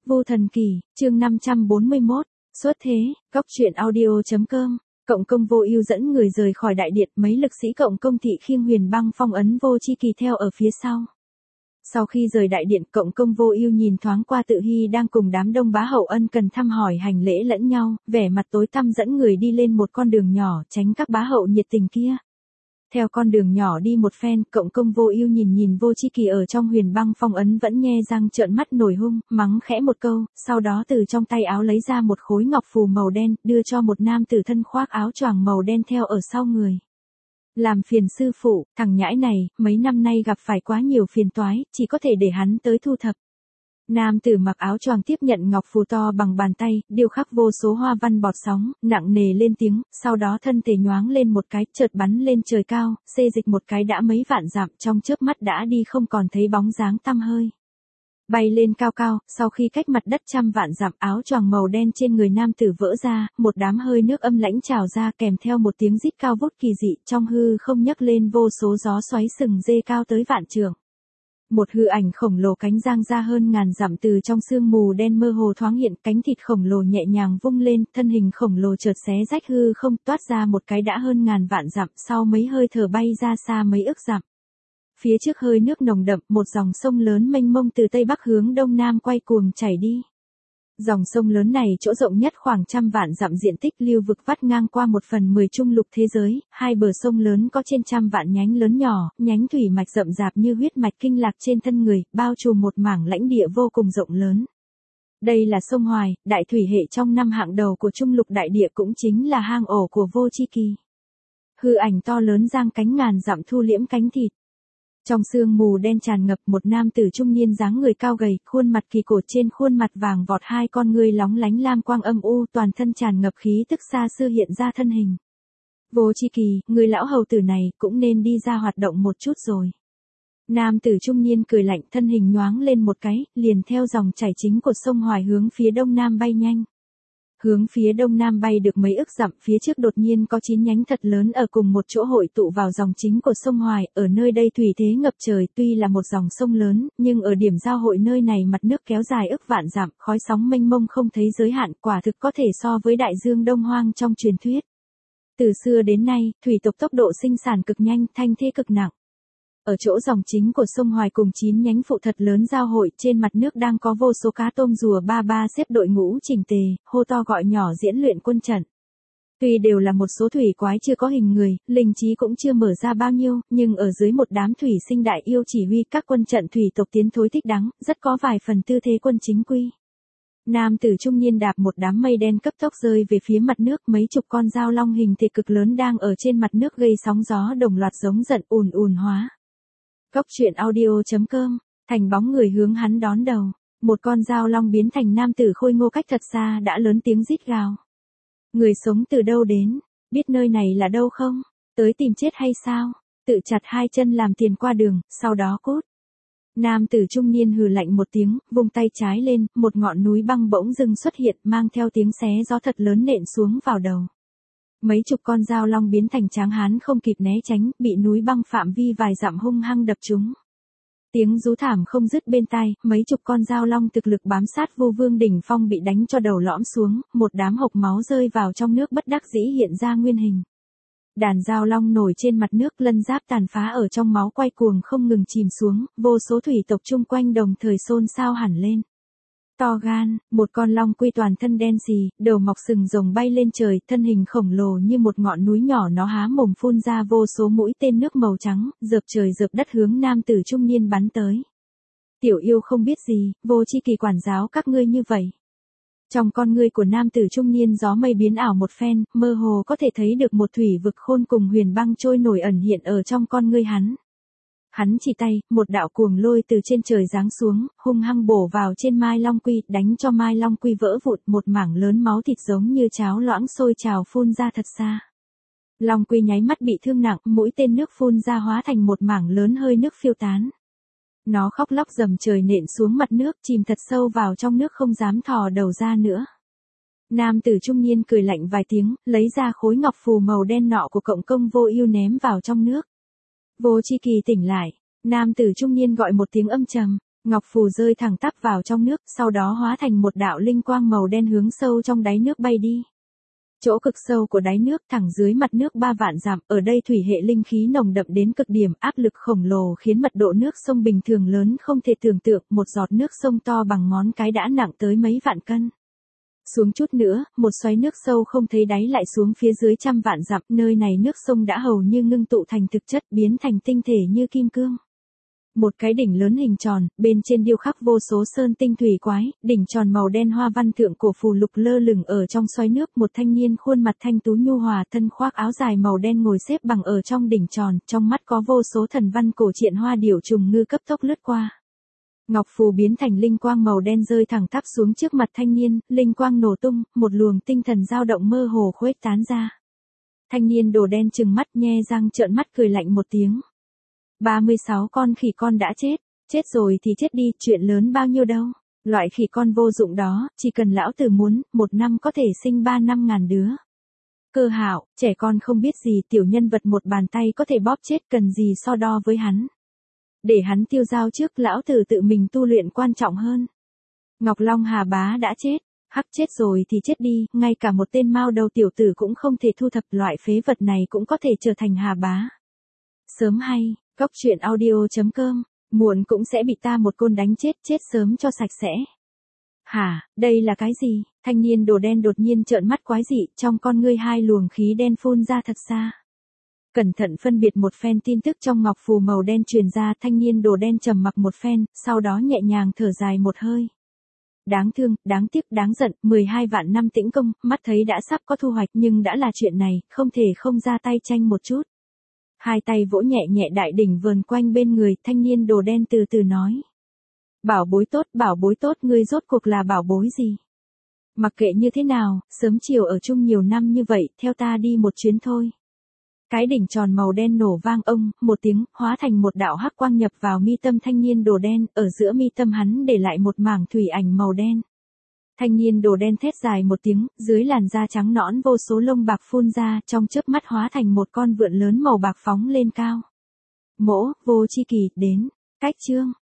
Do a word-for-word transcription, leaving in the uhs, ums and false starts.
Vô Thần Kỳ, chương năm trăm bốn mươi mốt, xuất thế, góc truyện audio.com, Cộng Công Vô Ưu dẫn người rời khỏi đại điện, mấy lực sĩ Cộng Công thị khiêng Huyền Băng phong ấn Vô Chi Kỳ theo ở phía sau. Sau khi rời đại điện, Cộng Công Vô Ưu nhìn thoáng qua Tự Hy đang cùng đám đông bá hậu ân cần thăm hỏi hành lễ lẫn nhau, vẻ mặt tối tăm dẫn người đi lên một con đường nhỏ tránh các bá hậu nhiệt tình kia. Theo con đường nhỏ đi một phen, Cộng Công Vô Ưu nhìn nhìn Vô Chi Kỳ ở trong Huyền Băng phong ấn vẫn nhe răng trợn mắt nổi hung, mắng khẽ một câu, sau đó từ trong tay áo lấy ra một khối ngọc phù màu đen, đưa cho một nam tử thân khoác áo choàng màu đen theo ở sau người. Làm phiền sư phụ, thằng nhãi này, mấy năm nay gặp phải quá nhiều phiền toái, chỉ có thể để hắn tới thu thập. Nam tử mặc áo choàng tiếp nhận ngọc phù to bằng bàn tay, điêu khắc vô số hoa văn bọt sóng, nặng nề lên tiếng, sau đó thân thể nhoáng lên một cái, chợt bắn lên trời cao, xê dịch một cái đã mấy vạn dặm, trong chớp mắt đã đi không còn thấy bóng dáng tăm hơi. Bay lên cao cao, sau khi cách mặt đất trăm vạn dặm, áo choàng màu đen trên người nam tử vỡ ra, một đám hơi nước âm lãnh trào ra kèm theo một tiếng rít cao vút kỳ dị, trong hư không nhấc lên vô số gió xoáy sừng dê cao tới vạn trượng. Một hư ảnh khổng lồ cánh giang ra hơn ngàn dặm từ trong sương mù đen mơ hồ thoáng hiện, cánh thịt khổng lồ nhẹ nhàng vung lên, thân hình khổng lồ chợt xé rách hư không, toát ra một cái đã hơn ngàn vạn dặm, sau mấy hơi thở bay ra xa mấy ức dặm. Phía trước hơi nước nồng đậm, một dòng sông lớn mênh mông từ tây bắc hướng đông nam quay cuồng chảy đi. Dòng sông lớn này chỗ rộng nhất khoảng trăm vạn dặm diện tích, lưu vực vắt ngang qua một phần mười trung lục thế giới, hai bờ sông lớn có trên trăm vạn nhánh lớn nhỏ, nhánh thủy mạch rậm rạp như huyết mạch kinh lạc trên thân người, bao trùm một mảng lãnh địa vô cùng rộng lớn. Đây là sông Hoài, đại thủy hệ trong năm hạng đầu của trung lục đại địa, cũng chính là hang ổ của Vô Chi Kỳ. Hư ảnh to lớn giang cánh ngàn dặm thu liễm cánh thịt. Trong sương mù đen tràn ngập, một nam tử trung niên dáng người cao gầy, khuôn mặt kỳ cổ, trên khuôn mặt vàng vọt hai con ngươi lóng lánh lam quang âm u, toàn thân tràn ngập khí tức xa xưa hiện ra thân hình. Vô Chi Kỳ, người lão hầu tử này cũng nên đi ra hoạt động một chút rồi. Nam tử trung niên cười lạnh, thân hình nhoáng lên một cái, liền theo dòng chảy chính của sông Hoài hướng phía đông nam bay nhanh. Hướng phía đông nam bay được mấy ức dặm, phía trước đột nhiên có chín nhánh thật lớn ở cùng một chỗ hội tụ vào dòng chính của sông Hoài, ở nơi đây thủy thế ngập trời, tuy là một dòng sông lớn, nhưng ở điểm giao hội nơi này mặt nước kéo dài ức vạn dặm, khói sóng mênh mông không thấy giới hạn, quả thực có thể so với đại dương Đông Hoang trong truyền thuyết. Từ xưa đến nay, thủy tộc tốc độ sinh sản cực nhanh, thanh thế cực nặng. Ở chỗ dòng chính của sông Hoài cùng chín nhánh phụ thật lớn giao hội, trên mặt nước đang có vô số cá tôm rùa ba ba xếp đội ngũ chỉnh tề, hô to gọi nhỏ diễn luyện quân trận. Tuy đều là một số thủy quái chưa có hình người, linh trí cũng chưa mở ra bao nhiêu, nhưng ở dưới một đám thủy sinh đại yêu chỉ huy các quân trận thủy tộc tiến thối thích đáng, rất có vài phần tư thế quân chính quy. Nam tử trung niên đạp một đám mây đen cấp tốc rơi về phía mặt nước, mấy chục con dao long hình thể cực lớn đang ở trên mặt nước gây sóng gió đồng loạt giống giận ùn ùn hóa. Góc truyện audio.com, thành bóng người hướng hắn đón đầu, một con dao long biến thành nam tử khôi ngô cách thật xa đã lớn tiếng rít gào. Người sống từ đâu đến, biết nơi này là đâu không, tới tìm chết hay sao, tự chặt hai chân làm tiền qua đường, sau đó cút. Nam tử trung niên hừ lạnh một tiếng, vung tay trái lên, một ngọn núi băng bỗng dưng xuất hiện, mang theo tiếng xé gió thật lớn nện xuống vào đầu. Mấy chục con dao long biến thành tráng hán không kịp né tránh, bị núi băng phạm vi vài dặm hung hăng đập trúng. Tiếng rú thảm không dứt bên tai, mấy chục con dao long thực lực bám sát Vô Vương đỉnh phong bị đánh cho đầu lõm xuống, một đám hộc máu rơi vào trong nước bất đắc dĩ hiện ra nguyên hình. Đàn dao long nổi trên mặt nước, lân giáp tàn phá ở trong máu quay cuồng không ngừng chìm xuống, vô số thủy tộc chung quanh đồng thời xôn xao hẳn lên. To gan, một con long quy toàn thân đen xì, đầu mọc sừng rồng bay lên trời, thân hình khổng lồ như một ngọn núi nhỏ, nó há mồm phun ra vô số mũi tên nước màu trắng, dợp trời dợp đất hướng nam tử trung niên bắn tới. Tiểu yêu không biết gì, Vô Chi Kỳ quản giáo các ngươi như vậy. Trong con ngươi của nam tử trung niên gió mây biến ảo một phen, mơ hồ có thể thấy được một thủy vực khôn cùng huyền băng trôi nổi ẩn hiện ở trong con ngươi hắn. Hắn chỉ tay, một đạo cuồng lôi từ trên trời giáng xuống, hung hăng bổ vào trên Mai Long Quy, đánh cho Mai Long Quy vỡ vụn, một mảng lớn máu thịt giống như cháo loãng sôi trào phun ra thật xa. Long Quy nháy mắt bị thương nặng, mũi tên nước phun ra hóa thành một mảng lớn hơi nước phiêu tán. Nó khóc lóc dầm trời nện xuống mặt nước, chìm thật sâu vào trong nước không dám thò đầu ra nữa. Nam tử trung niên cười lạnh vài tiếng, lấy ra khối ngọc phù màu đen nọ của Cộng Công Vô Ưu ném vào trong nước. Vô Chi Kỳ tỉnh lại, nam tử trung niên gọi một tiếng âm trầm, Ngọc phù rơi thẳng tắp vào trong nước, sau đó hóa thành một đạo linh quang màu đen hướng sâu trong đáy nước bay đi. Chỗ cực sâu của đáy nước thẳng dưới mặt nước ba vạn dặm, ở đây thủy hệ linh khí nồng đậm đến cực điểm, áp lực khổng lồ khiến mật độ nước sông bình thường lớn không thể tưởng tượng, một giọt nước sông to bằng ngón cái đã nặng tới mấy vạn cân. Xuống chút nữa, một xoáy nước sâu không thấy đáy lại xuống phía dưới trăm vạn dặm, nơi này nước sông đã hầu như ngưng tụ thành thực chất, biến thành tinh thể như kim cương. Một cái đỉnh lớn hình tròn, bên trên điêu khắc vô số sơn tinh thủy quái, đỉnh tròn màu đen hoa văn thượng cổ phù lục lơ lửng ở trong xoáy nước, một thanh niên khuôn mặt thanh tú nhu hòa, thân khoác áo dài màu đen ngồi xếp bằng ở trong đỉnh tròn, trong mắt có vô số thần văn cổ truyện hoa điểu trùng ngư cấp tốc lướt qua. Ngọc phù biến thành linh quang màu đen rơi thẳng tắp xuống trước mặt thanh niên, linh quang nổ tung, một luồng tinh thần dao động mơ hồ khuếch tán ra. Thanh niên đồ đen trừng mắt nhe răng trợn mắt cười lạnh một tiếng. ba mươi sáu con khỉ con đã chết, chết rồi thì chết đi, chuyện lớn bao nhiêu đâu. Loại khỉ con vô dụng đó, chỉ cần lão tử muốn, một năm có thể sinh ba năm ngàn đứa. Cơ hạo, trẻ con không biết gì, tiểu nhân vật một bàn tay có thể bóp chết, cần gì so đo với hắn. Để hắn tiêu dao trước, lão tử tự mình tu luyện quan trọng hơn. Ngọc Long Hà Bá đã chết, hắc chết rồi thì chết đi, ngay cả một tên mao đầu tiểu tử cũng không thể thu thập, loại phế vật này cũng có thể trở thành Hà Bá. Sớm hay, Cóc truyện audio chấm com, muộn cũng sẽ bị ta một côn đánh chết, chết sớm cho sạch sẽ. Hả, đây là cái gì? Thanh niên đồ đen đột nhiên trợn mắt quái dị, trong con ngươi hai luồng khí đen phun ra thật xa. Cẩn thận phân biệt một phen tin tức trong ngọc phù màu đen truyền ra, thanh niên đồ đen trầm mặc một phen, sau đó nhẹ nhàng thở dài một hơi. Đáng thương, đáng tiếc, đáng giận, mười hai vạn năm tĩnh công, mắt thấy đã sắp có thu hoạch nhưng đã là chuyện này, không thể không ra tay tranh một chút. Hai tay vỗ nhẹ nhẹ đại đỉnh vờn quanh bên người, thanh niên đồ đen từ từ nói. Bảo bối tốt, bảo bối tốt, ngươi rốt cuộc là bảo bối gì? Mặc kệ như thế nào, sớm chiều ở chung nhiều năm như vậy, theo ta đi một chuyến thôi. Cái đỉnh tròn màu đen nổ vang ông, một tiếng, hóa thành một đạo hắc quang nhập vào mi tâm thanh niên đồ đen, ở giữa mi tâm hắn để lại một mảng thủy ảnh màu đen. Thanh niên đồ đen thét dài một tiếng, dưới làn da trắng nõn vô số lông bạc phun ra, trong chớp mắt hóa thành một con vượn lớn màu bạc phóng lên cao. Mỗ, vô chi kỳ, đến. Cách chương.